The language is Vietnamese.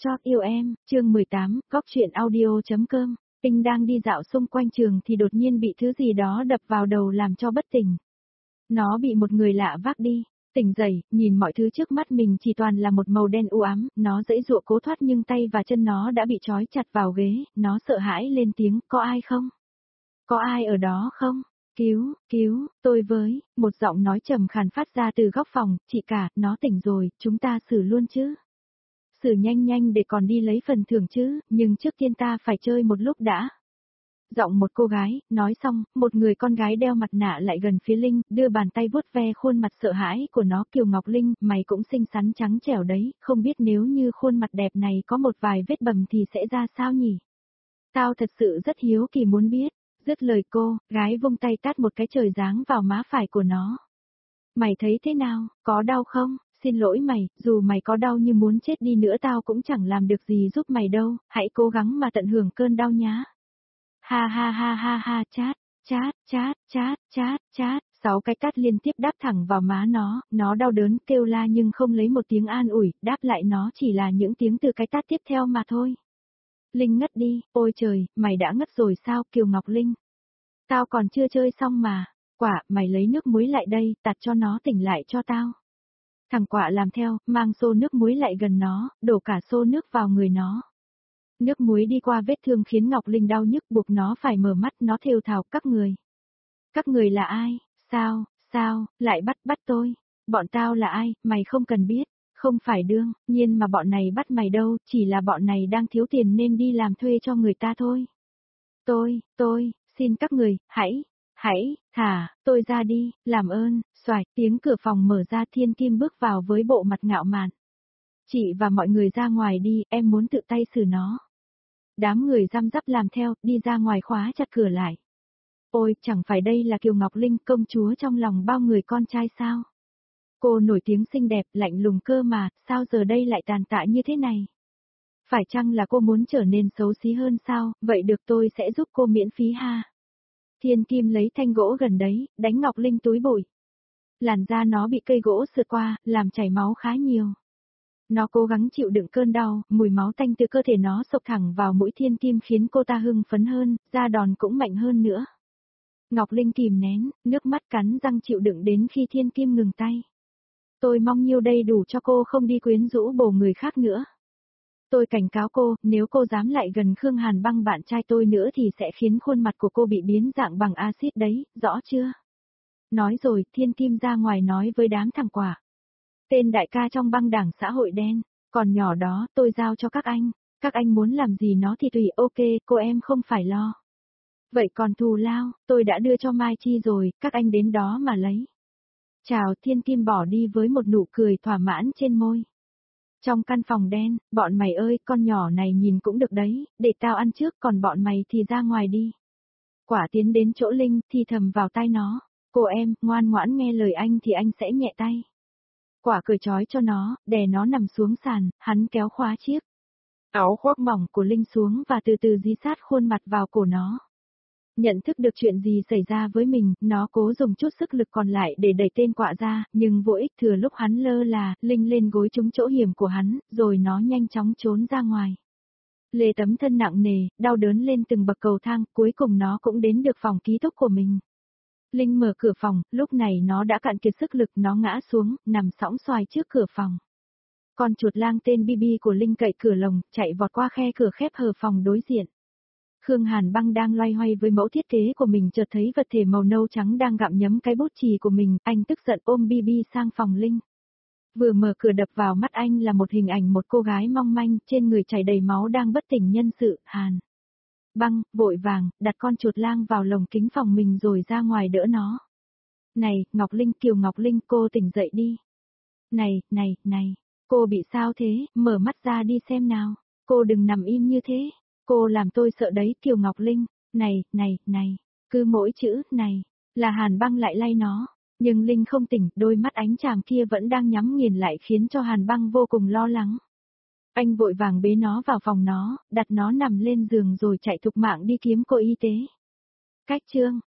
Chót yêu em, chương 18, góc truyện audio.com. Tinh đang đi dạo xung quanh trường thì đột nhiên bị thứ gì đó đập vào đầu làm cho bất tỉnh. Nó bị một người lạ vác đi. Tỉnh dậy, nhìn mọi thứ trước mắt mình chỉ toàn là một màu đen u ám, nó giãy giụa cố thoát nhưng tay và chân nó đã bị trói chặt vào ghế, nó sợ hãi lên tiếng, có ai không? Có ai ở đó không? Cứu, tôi với, một giọng nói trầm khàn phát ra từ góc phòng, chị cả, nó tỉnh rồi, chúng ta xử luôn chứ. Xử nhanh để còn đi lấy phần thưởng chứ, nhưng trước tiên ta phải chơi một lúc đã. Giọng một cô gái, nói xong, một người con gái đeo mặt nạ lại gần phía Linh, đưa bàn tay vuốt ve khuôn mặt sợ hãi của nó. Kiều Ngọc Linh, mày cũng xinh xắn trắng trẻo đấy, không biết nếu như khuôn mặt đẹp này có một vài vết bầm thì sẽ ra sao nhỉ? Tao thật sự rất hiếu kỳ muốn biết. Dứt lời cô, gái vung tay tát một cái trời giáng vào má phải của nó. Mày thấy thế nào, có đau không? Xin lỗi mày, dù mày có đau như muốn chết đi nữa tao cũng chẳng làm được gì giúp mày đâu, hãy cố gắng mà tận hưởng cơn đau nhá. Ha, chát, 6 cái tát liên tiếp đáp thẳng vào má nó đau đớn kêu la nhưng không lấy một tiếng an ủi, đáp lại nó chỉ là những tiếng từ cái tát tiếp theo mà thôi. Linh ngất đi, ôi trời, mày đã ngất rồi sao Kiều Ngọc Linh? Tao còn chưa chơi xong mà, Quả, mày lấy nước muối lại đây, tạt cho nó tỉnh lại cho tao. Thằng Quả làm theo, mang xô nước muối lại gần nó, đổ cả xô nước vào người nó. Nước muối đi qua vết thương khiến Ngọc Linh đau nhức buộc nó phải mở mắt, nó thều thào các người. Các người là ai? Sao, lại bắt tôi? Bọn tao là ai, mày không cần biết. Không phải đương nhiên mà bọn này bắt mày đâu, chỉ là bọn này đang thiếu tiền nên đi làm thuê cho người ta thôi. Tôi, xin các người, hãy, thả, tôi ra đi, làm ơn, xoài, tiếng cửa phòng mở ra Thiên Kim bước vào với bộ mặt ngạo mạn. Chị và mọi người ra ngoài đi, em muốn tự tay xử nó. Đám người răm rắp làm theo, đi ra ngoài khóa chặt cửa lại. Ôi, chẳng phải đây là Kiều Ngọc Linh, công chúa trong lòng bao người con trai sao? Cô nổi tiếng xinh đẹp, lạnh lùng cơ mà, sao giờ đây lại tàn tạ như thế này? Phải chăng là cô muốn trở nên xấu xí hơn sao, vậy được tôi sẽ giúp cô miễn phí ha. Thiên Kim lấy thanh gỗ gần đấy, đánh Ngọc Linh túi bụi. Làn da nó bị cây gỗ sượt qua, làm chảy máu khá nhiều. Nó cố gắng chịu đựng cơn đau, mùi máu tanh từ cơ thể nó xộc thẳng vào mũi Thiên Kim khiến cô ta hưng phấn hơn, da đòn cũng mạnh hơn nữa. Ngọc Linh kìm nén, nước mắt cắn răng chịu đựng đến khi Thiên Kim ngừng tay. Tôi mong nhiêu đây đủ cho cô không đi quyến rũ bồ người khác nữa. Tôi cảnh cáo cô, nếu cô dám lại gần Khương Hàn Băng bạn trai tôi nữa thì sẽ khiến khuôn mặt của cô bị biến dạng bằng axit đấy, rõ chưa? Nói rồi, Thiên Kim ra ngoài nói với đám thằng Quả. Tên đại ca trong băng đảng xã hội đen, còn nhỏ đó, tôi giao cho các anh muốn làm gì nó thì tùy, ok, cô em không phải lo. Vậy còn thù lao, tôi đã đưa cho Mai Chi rồi, các anh đến đó mà lấy. Chào, Thiên Kim bỏ đi với một nụ cười thỏa mãn trên môi. Trong căn phòng đen, bọn mày ơi, con nhỏ này nhìn cũng được đấy, để tao ăn trước còn bọn mày thì ra ngoài đi. Quả tiến đến chỗ Linh, thì thầm vào tai nó, cô em, ngoan ngoãn nghe lời anh thì anh sẽ nhẹ tay. Quả cởi trói cho nó, đè nó nằm xuống sàn, hắn kéo khóa chiếc áo khoác mỏng của Linh xuống và từ từ dí sát khuôn mặt vào cổ nó. Nhận thức được chuyện gì xảy ra với mình, nó cố dùng chút sức lực còn lại để đẩy tên Quạ ra, nhưng vô ích. Thừa lúc hắn lơ là, Linh lên gối trúng chỗ hiểm của hắn, rồi nó nhanh chóng trốn ra ngoài. Lê tấm thân nặng nề, đau đớn lên từng bậc cầu thang, cuối cùng nó cũng đến được phòng ký túc của mình. Linh mở cửa phòng, lúc này nó đã cạn kiệt sức lực, nó ngã xuống, nằm sõng xoài trước cửa phòng. Con chuột lang tên Bibi của Linh cậy cửa lồng, chạy vọt qua khe cửa khép hờ phòng đối diện. Khương Hàn Băng đang loay hoay với mẫu thiết kế của mình chợt thấy vật thể màu nâu trắng đang gặm nhấm cái bút chì của mình, anh tức giận ôm Bibi sang phòng Linh. Vừa mở cửa đập vào mắt anh là một hình ảnh một cô gái mong manh, trên người chảy đầy máu đang bất tỉnh nhân sự. Hàn Băng, vội vàng, đặt con chuột lang vào lồng kính phòng mình rồi ra ngoài đỡ nó. Này, Ngọc Linh, Kiều Ngọc Linh, cô tỉnh dậy đi. Này, cô bị sao thế, mở mắt ra đi xem nào, cô đừng nằm im như thế. Cô làm tôi sợ đấy Kiều Ngọc Linh, này, cứ mỗi chữ này, là Hàn Băng lại lay nó, nhưng Linh không tỉnh, đôi mắt ánh tràm kia vẫn đang nhắm nghiền lại khiến cho Hàn Băng vô cùng lo lắng. Anh vội vàng bế nó vào phòng nó, đặt nó nằm lên giường rồi chạy thục mạng đi kiếm cô y tế. Cách chương